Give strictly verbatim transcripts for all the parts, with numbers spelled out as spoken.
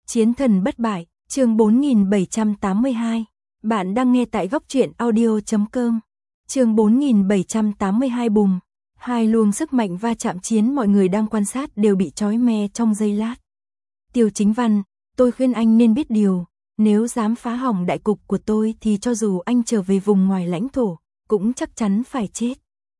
Chiến thần bất bại, chương bốn nghìn bảy trăm tám mươi hai. Bạn đang nghe tại góc truyện audio chấm com. Chương bốn nghìn bảy trăm tám mươi hai bùm. Hai luồng sức mạnh va chạm chiến mọi người đang quan sát đều bị chói me trong giây lát. Tiêu Chính Văn, tôi khuyên anh nên biết điều, nếu dám phá hỏng đại cục của tôi thì cho dù anh trở về vùng ngoài lãnh thổ, cũng chắc chắn phải chết.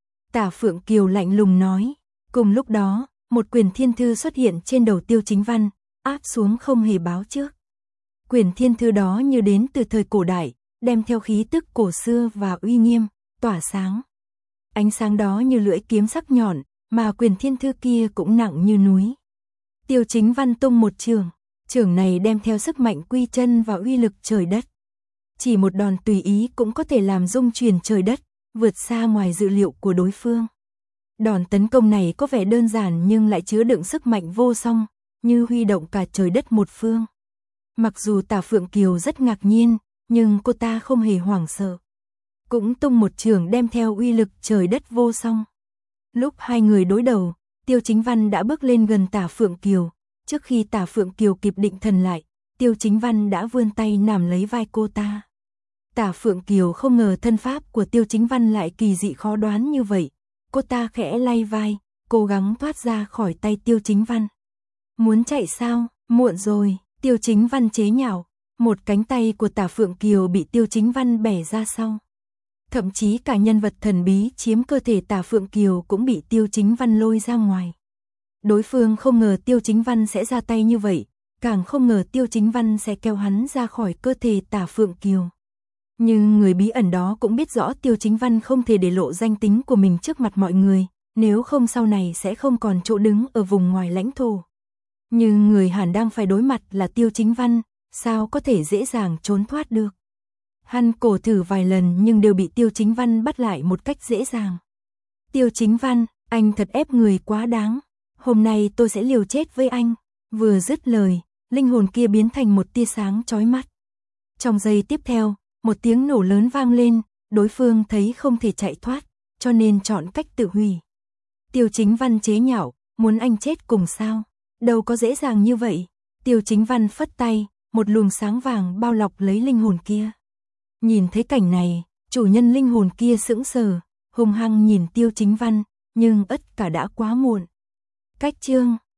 Tả Phượng Kiều lạnh lùng nói. Cùng lúc đó, một quyển thiên thư xuất hiện trên đầu Tiêu Chính Văn, áp xuống không hề báo trước. Quyển thiên thư đó như đến từ thời cổ đại, đem theo khí tức cổ xưa và uy nghiêm, tỏa sáng. Ánh sáng đó như lưỡi kiếm sắc nhọn, mà quyển thiên thư kia cũng nặng như núi. Tiêu Chính Văn tung một chưởng, chưởng này đem theo sức mạnh quy chân và uy lực trời đất. Chỉ một đòn tùy ý cũng có thể làm rung chuyển trời đất, vượt xa ngoài dự liệu của đối phương. Đòn tấn công này có vẻ đơn giản nhưng lại chứa đựng sức mạnh vô song, như huy động cả trời đất một phương. Mặc dù Tả Phượng Kiều rất ngạc nhiên, nhưng cô ta không hề hoảng sợ. Cũng tung một chưởng đem theo uy lực trời đất vô song. Lúc hai người đối đầu, Tiêu Chính Văn đã bước lên gần Tả Phượng Kiều. Trước khi Tả Phượng Kiều kịp định thần lại, Tiêu Chính Văn đã vươn tay nắm lấy vai cô ta. Tả Phượng Kiều không ngờ thân pháp của Tiêu Chính Văn lại kỳ dị khó đoán như vậy. Cô ta khẽ lay vai, cố gắng thoát ra khỏi tay Tiêu Chính Văn. Muốn chạy sao? Muộn rồi, Tiêu Chính Văn chế nhạo. Một cánh tay của Tả Phượng Kiều bị Tiêu Chính Văn bẻ ra sau. Thậm chí cả nhân vật thần bí chiếm cơ thể Tả Phượng Kiều cũng bị Tiêu Chính Văn lôi ra ngoài. Đối phương không ngờ Tiêu Chính Văn sẽ ra tay như vậy, càng không ngờ Tiêu Chính Văn sẽ kéo hắn ra khỏi cơ thể Tả Phượng Kiều. Nhưng người bí ẩn đó cũng biết rõ Tiêu Chính Văn không thể để lộ danh tính của mình trước mặt mọi người, nếu không sau này sẽ không còn chỗ đứng ở vùng ngoài lãnh thổ. Nhưng người hẳn đang phải đối mặt là Tiêu Chính Văn, sao có thể dễ dàng trốn thoát được. Hắn cổ thử vài lần nhưng đều bị Tiêu Chính Văn bắt lại một cách dễ dàng. Tiêu Chính Văn, anh thật ép người quá đáng. Hôm nay tôi sẽ liều chết với anh. Vừa dứt lời, linh hồn kia biến thành một tia sáng chói mắt. Trong giây tiếp theo, một tiếng nổ lớn vang lên, đối phương thấy không thể chạy thoát, cho nên chọn cách tự hủy. Tiêu Chính Văn chế nhạo, muốn anh chết cùng sao? Đâu có dễ dàng như vậy. Tiêu Chính Văn phất tay, một luồng sáng vàng bao lọc lấy linh hồn kia. Nhìn thấy cảnh này, chủ nhân linh hồn kia sững sờ, hung hăng nhìn Tiêu Chính Văn, nhưng tất cả đã quá muộn. Cách chương